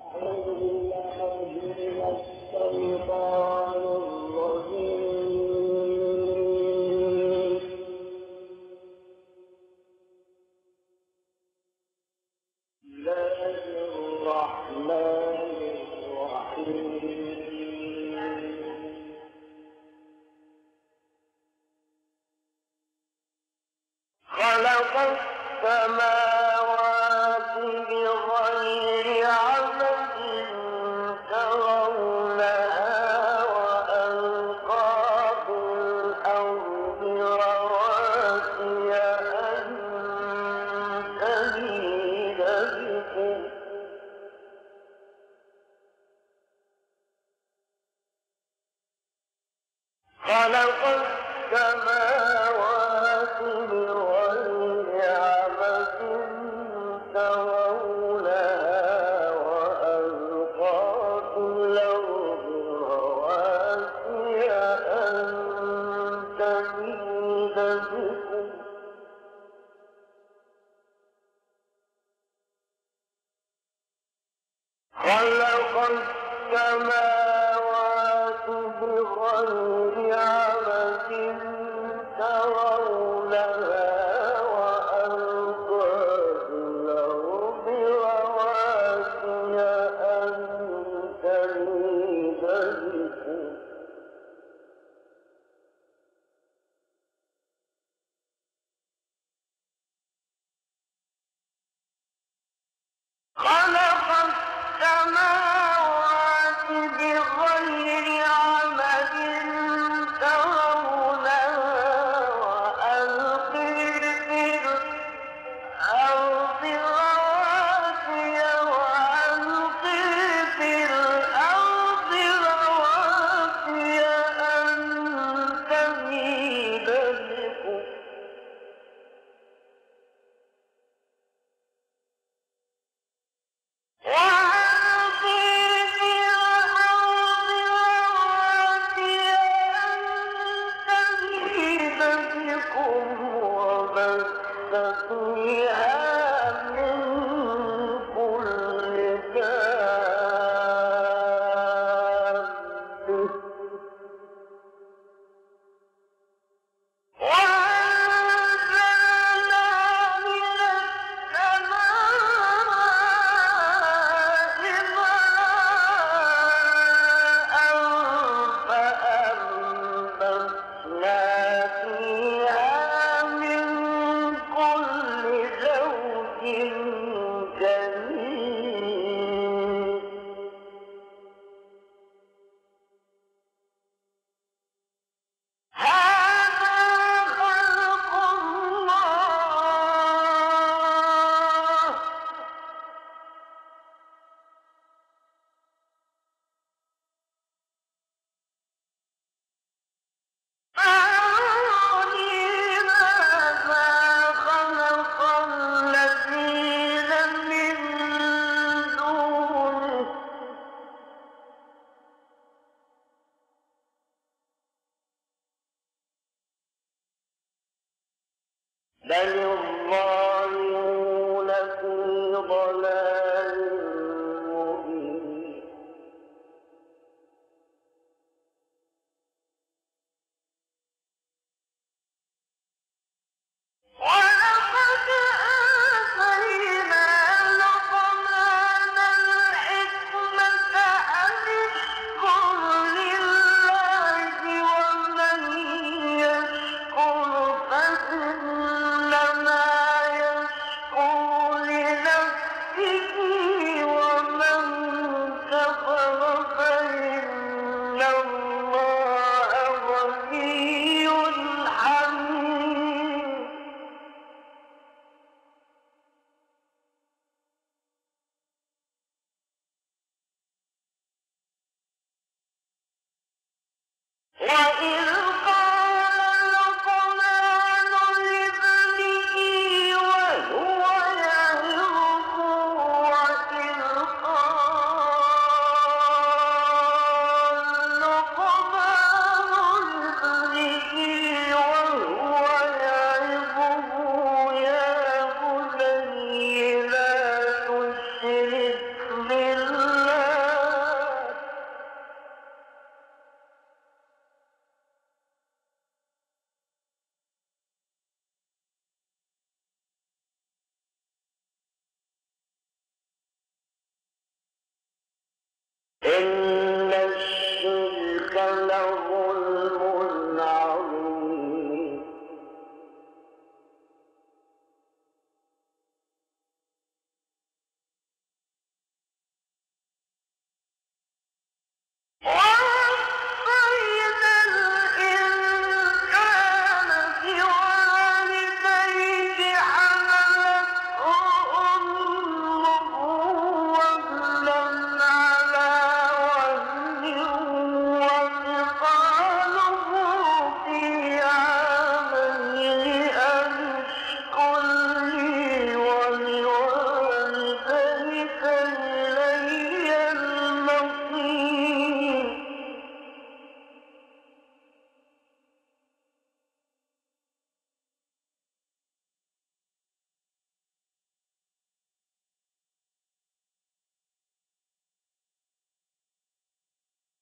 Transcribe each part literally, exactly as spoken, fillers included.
من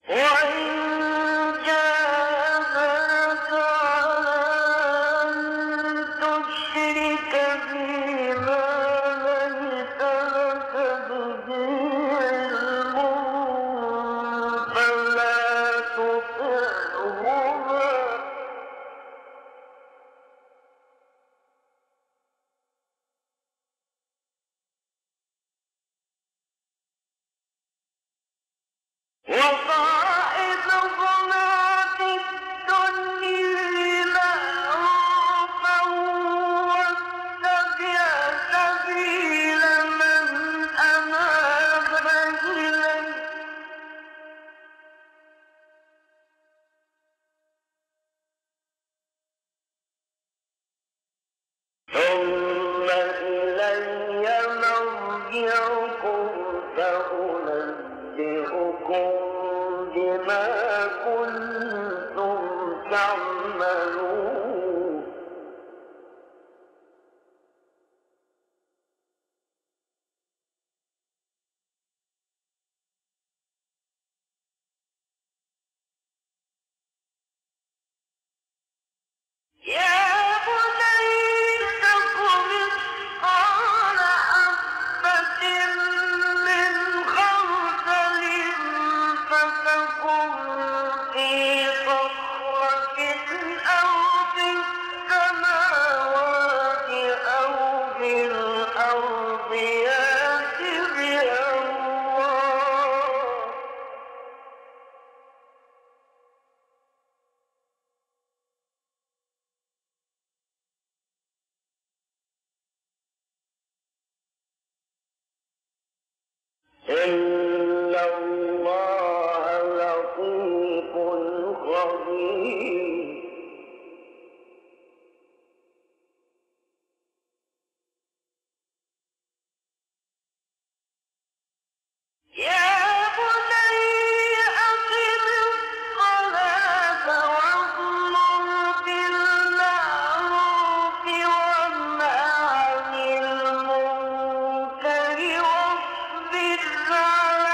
إن الله لطيف خبير. الرحمن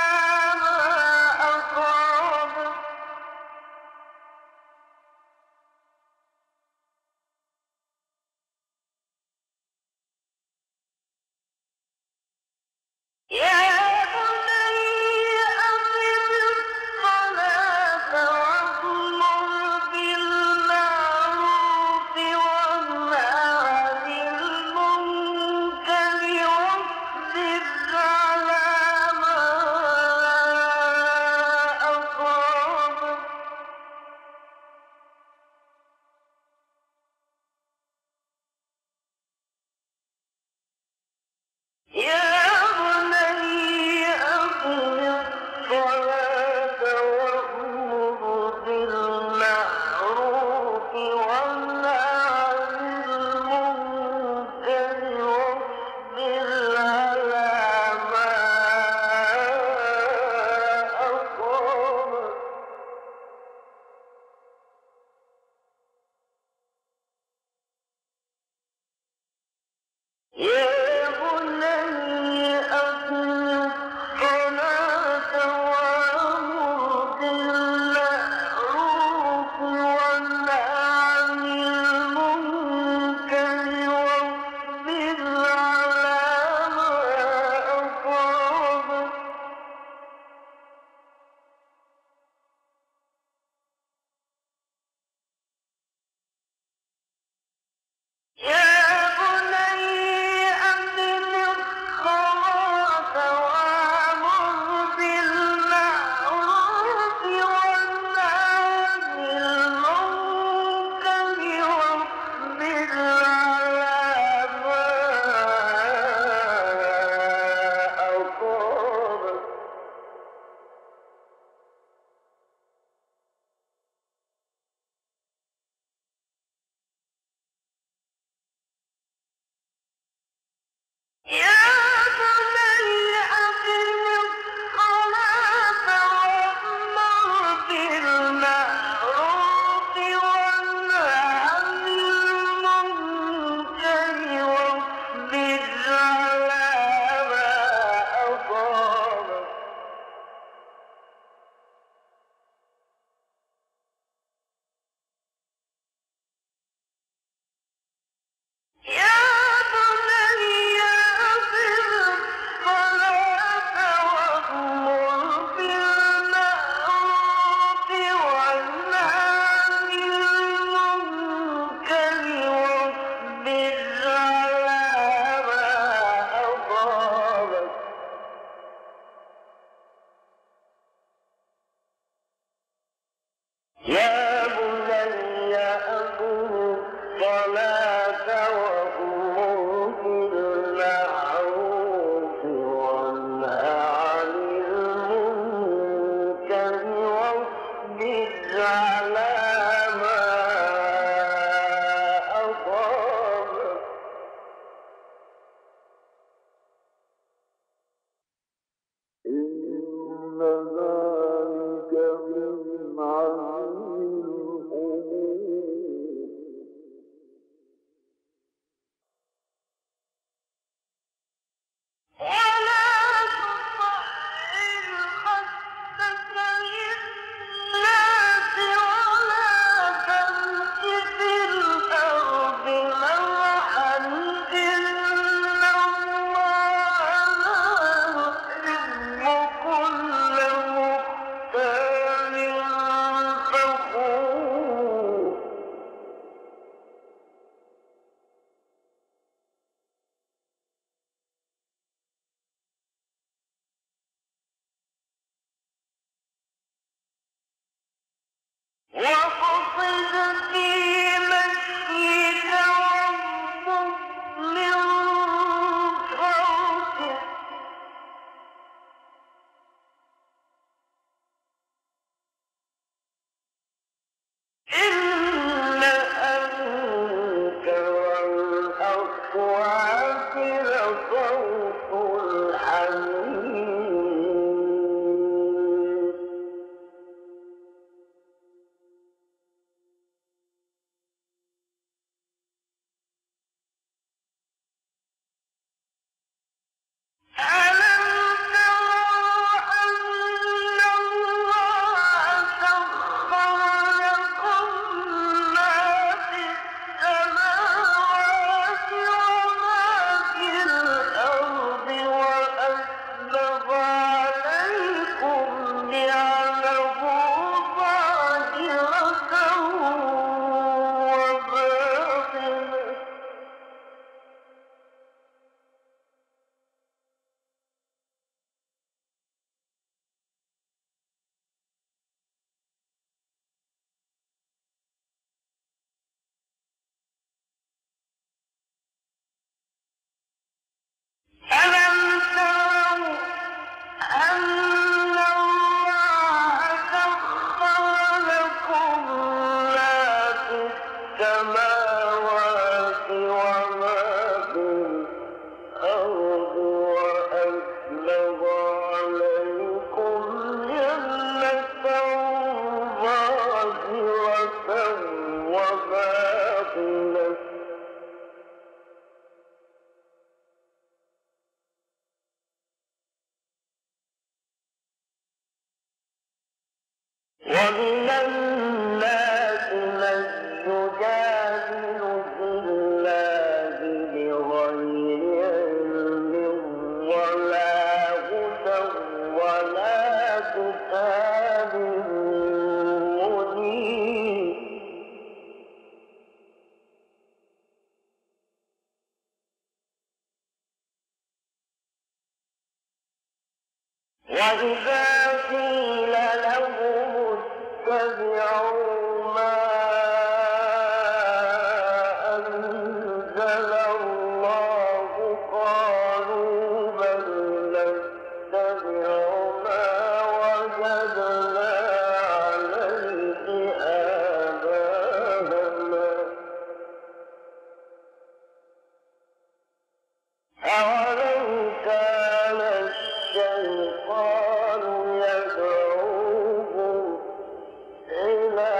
يا بني أقم الصلاة وأمر بالمعروف وانه عن المنكر واصبر على ما أصابك إن ذلك من عزم الأمور ولا تصعر خدك للناس ولا تمش في الأرض مرحا إن الله لا يحب كل مختال فخور واقصد في مشيك واغضض من صوتك إن أنكر الأصوات لصوت الحمير ألم تروا أن الله سخر لكم ما في السماوات وما في الأرض وأسبغ عليكم نعمه ظاهرة وباطنة ألم تروا أن الله سخر لكم ما في السماوات وما في الأرض وأسبغ عليكم نعمة ظاهرة وباطنة ومن الناس من يجادل في الله بغير علم ولا هدى ولا كتاب منير وإذا قيل لهم اتبعوا ما أنزل الله قالوا بل نتبع ما وجدنا عليه آباءنا أولو كان الشيطان يدعوهم إلى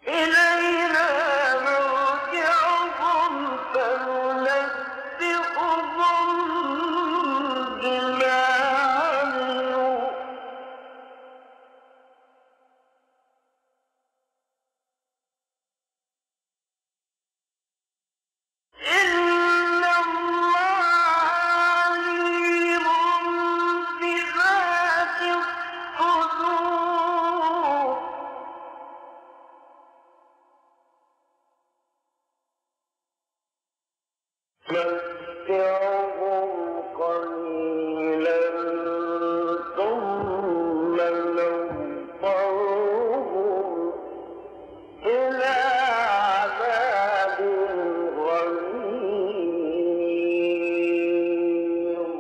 إلينا مرجعهم فننبئهم بما عملوا إن الله عليم بذات الصدور متعهم قليلا ثم نضطرهم إلى عذاب غليظ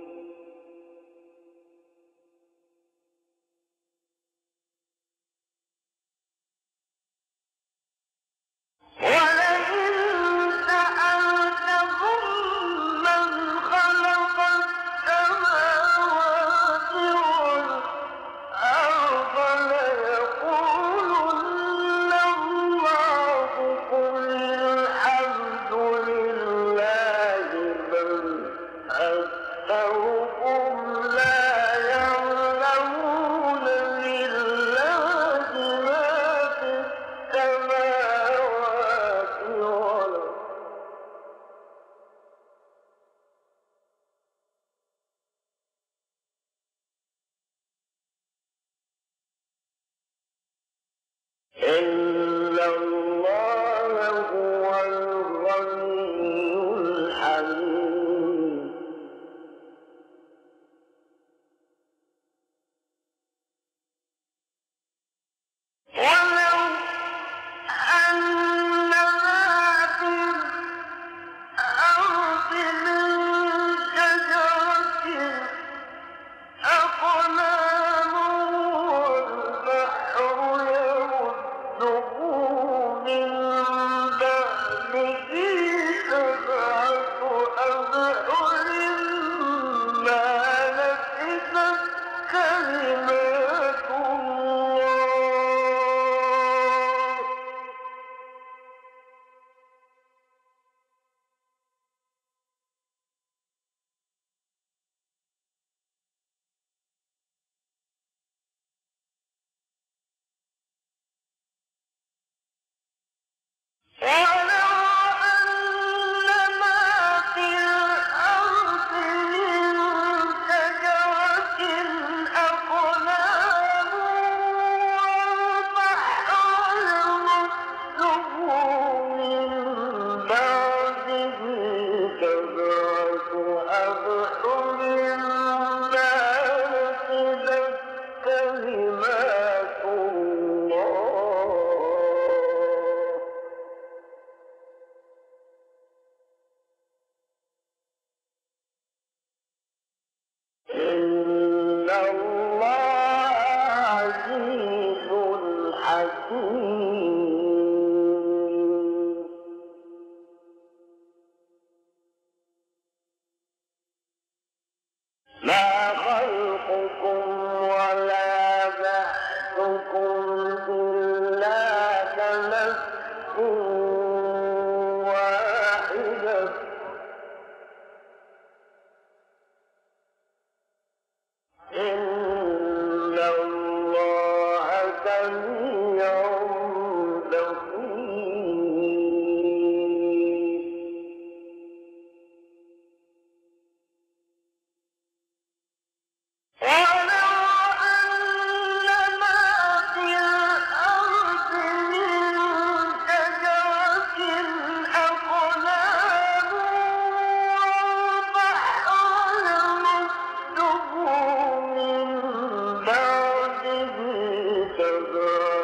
ولئن سألتهم من خلق السماوات والأرض ليقولن الله قل الحمد لله بل أكثرهم لا يعلمون لله ما في السماوات والأرض إن الله هو الغني الحميد ولو أن ما في الأرض من شجرة أقلام والبحر يمده من بعده سبعة أبحر ما نفدت كلمات الله ولو أن ما في الأرض من شجرة أقلام والبحر يمده من بعده سبعة أبحر ما نفدت كلمات الله إن الله عزيز حكيم ما خلقكم ولا بعثكم إلا كنفس واحدة إن الله سميع بصير ولو أن ما في الأرض من شجرة أقلام والبحر يمده من بعده سبعة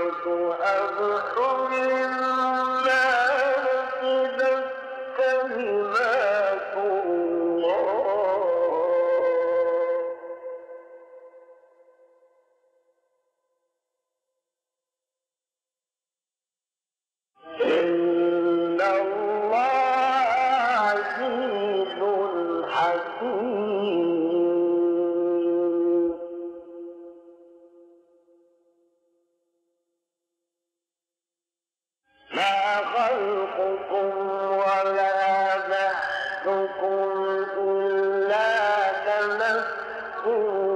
خلقكم ولا بعثكم إلا كنفس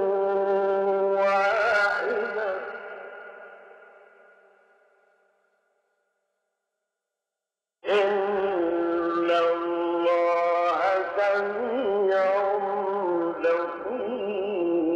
واحدة إن الله سميع بصير.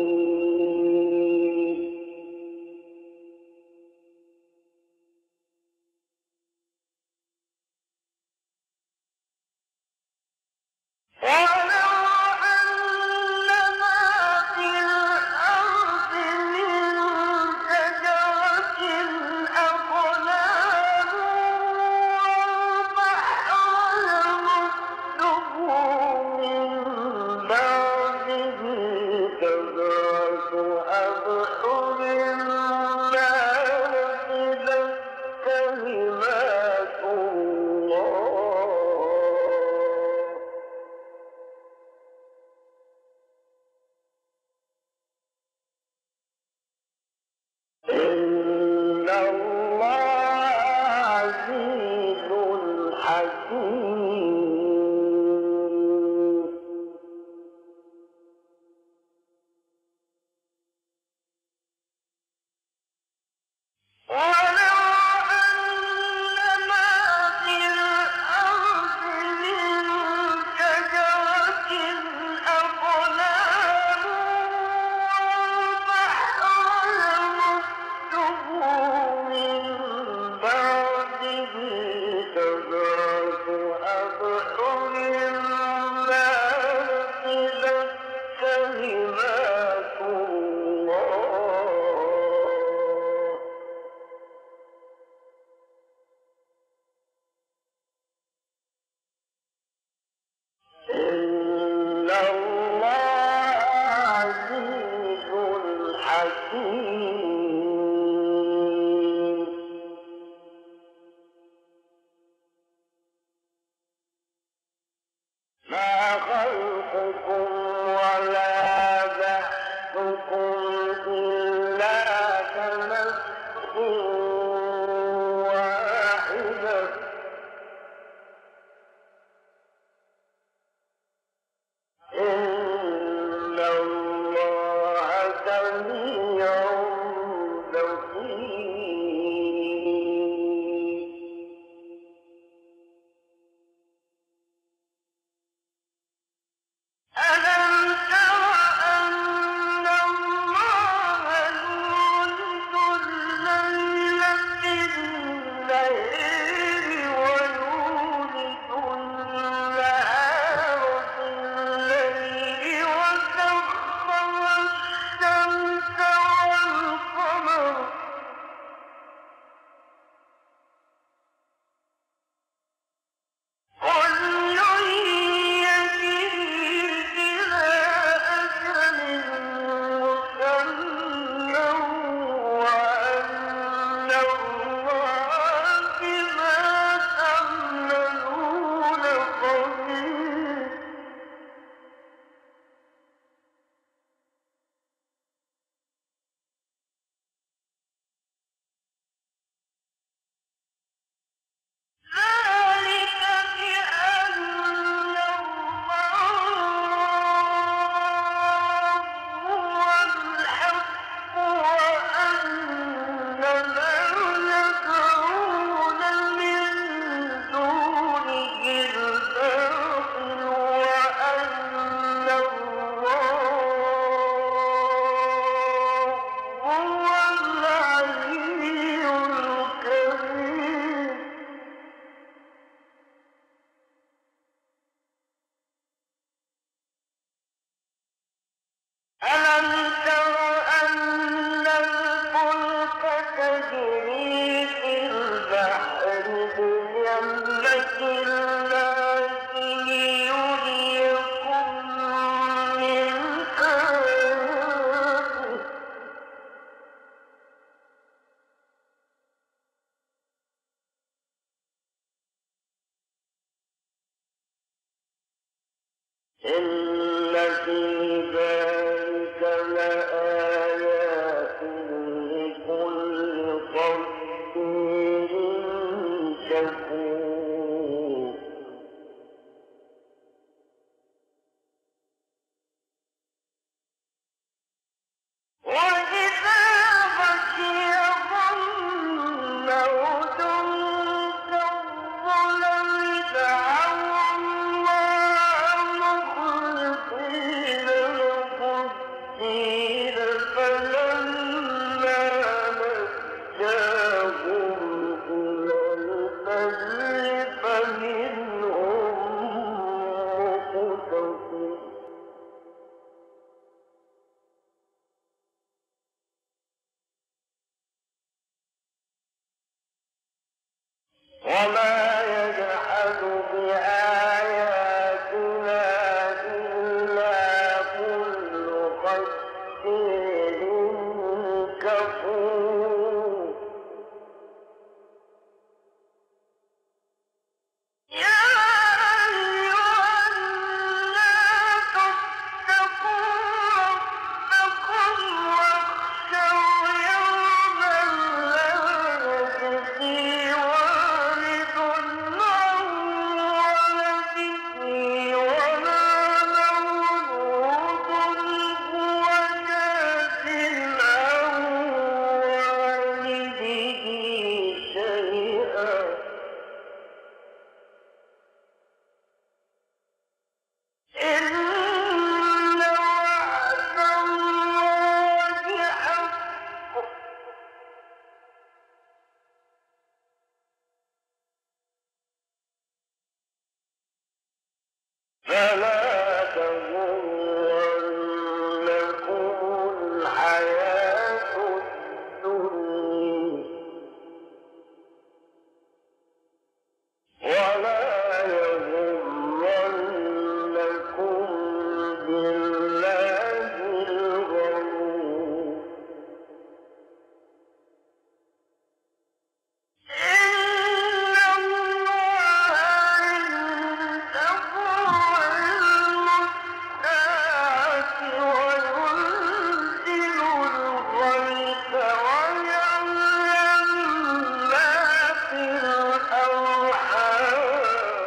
إن الله عزيز حكيم. إن الله عزيز حكيم. ما خلقكم ولا بعثكم إلا كنفس واحدة إن الله سميع بصير. ألم تر أن الله يولد الليل في الليل ويولد النهار في الليل وسخر الشمس والقمر كل يجري إلى أجل مسمى وأن الله بما تعملون خبير. ذلك بأن الله هو الحق وأن ما يدعون من دونه الباطل وأن الله هو العلي الكبير. ألم تر أن الفلك تجري في البحر بنعمة الله ليريكم من آياته إن في ذلك لآيات لكل صبير شكور. وما يجحد بآياتنا إلا كل ختار كفور يا أيها الناس اتقوا ربكم واخشوا يوما لا يجزي والد عن ولده ولا مولود هو جاز عن والده شيئا إن وعد الله حق فلا تغرنكم الحياة الدنيا ولا يغرنكم بالله الغرور إن الله عنده علم الساعة وينزل الغيث ويعلم ما في الأرحام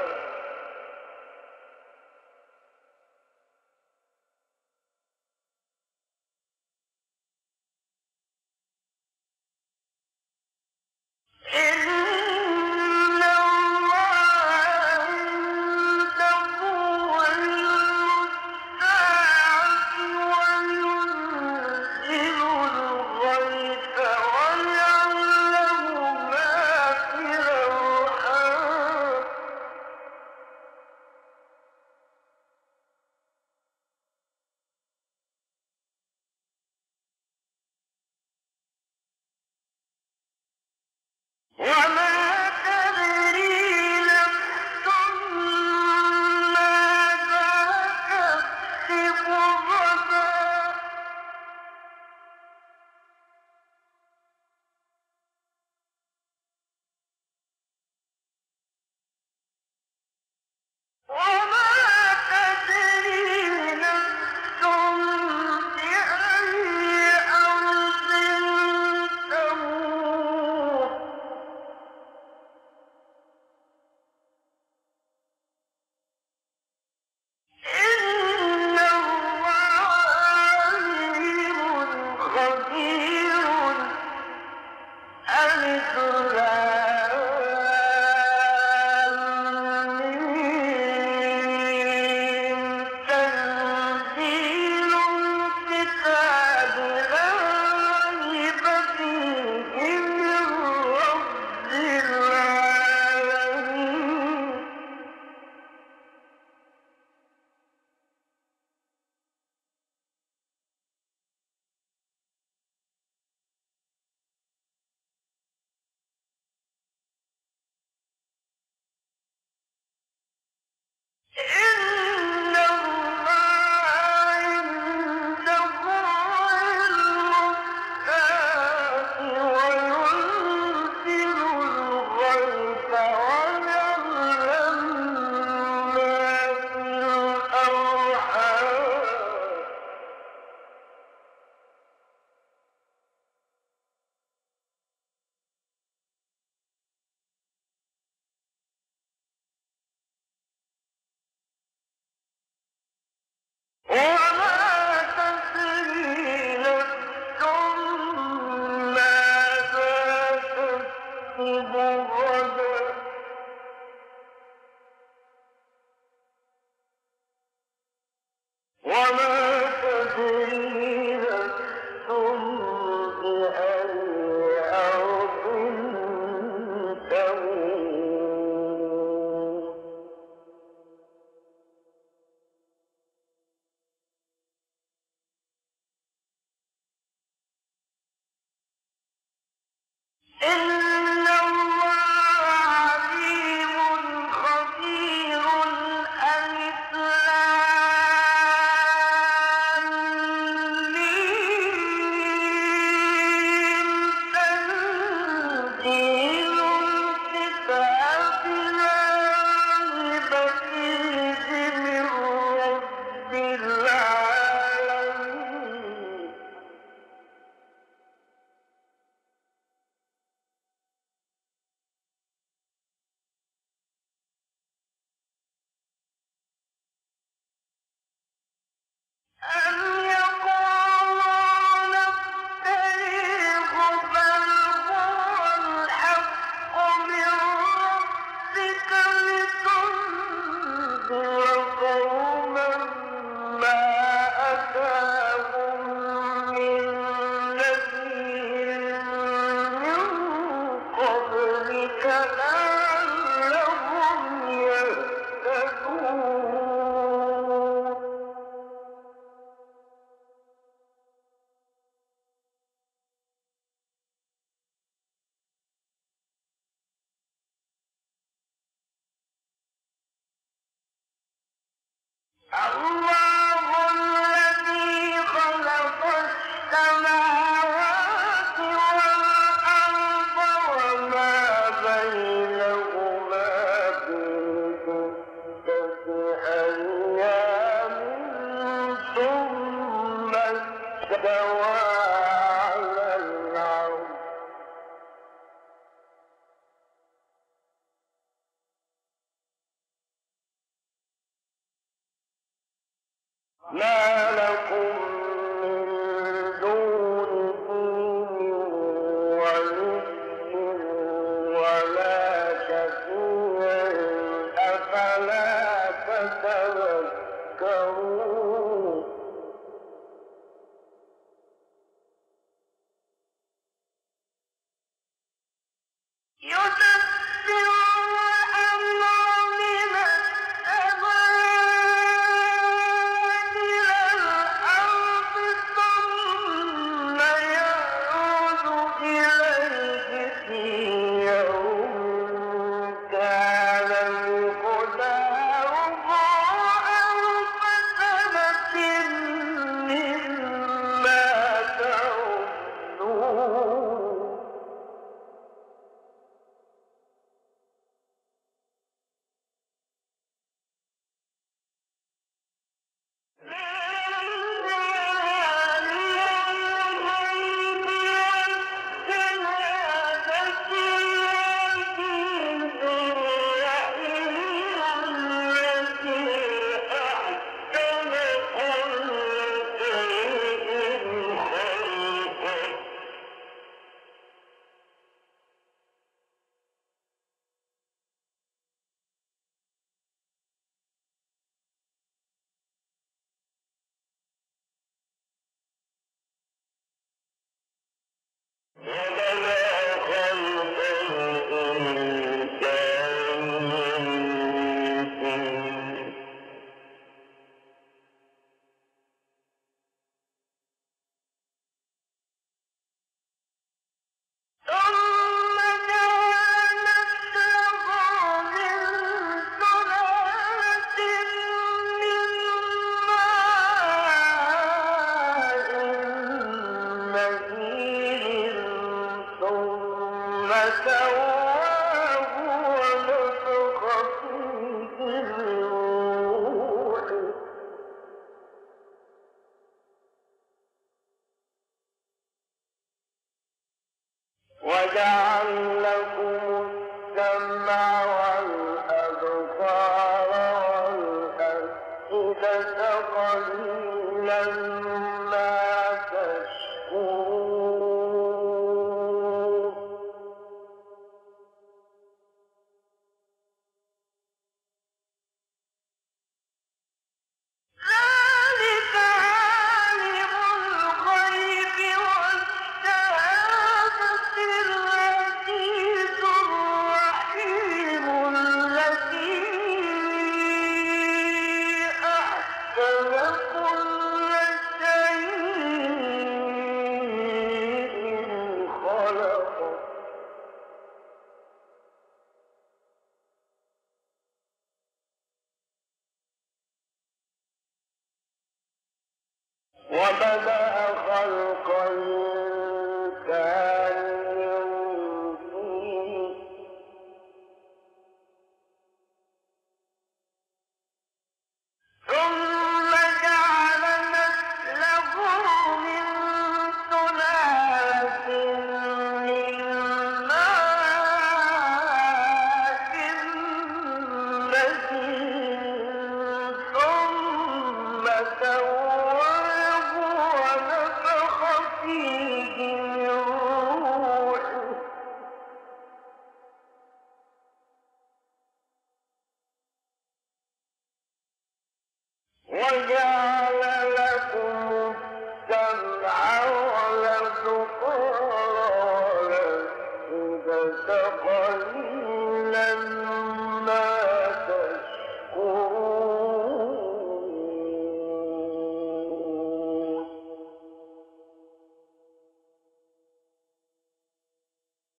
إن الله عنده علم الساعة وينزل الغيث ويعلم ما في الأرحام وما تدري نفس ماذا تكسب غدا وما تدري نفس بأي أرض تموت إن الله عليم خبير ألف لام ميم تنزيل الكتاب لا ريب فيه من رب العالمين إن الله عنده علم الساعة وينزل الغيث ويعلم ما في الأرحام وما تدري نفس ماذا تكسب غدا وما تدري نفس بأي أرض تموت إن الله الله الذي خلق السماوات والأرض وما بينهما في ستة أيام ثم استوى على العرش ما لكم من دونه ولي ولا شفيع أفلا تتذكرون يدبر الأمر من السماء إلى الأرض ثم يعود إليه في يوم كان مقداره ألف سنة مما تعدون وجعل لكم السمع والأبصار والأفئدة قليلا ما تشكرون ذلك عالم الغيب والشهادة العزيز الرحيم الذي أحسن كل شيء خلقه وبدأ خلق الإنسان من طين ثم جعل نسله من سلالة من ماء مهين ثم سواه ونفخ فيه من روحه وجعل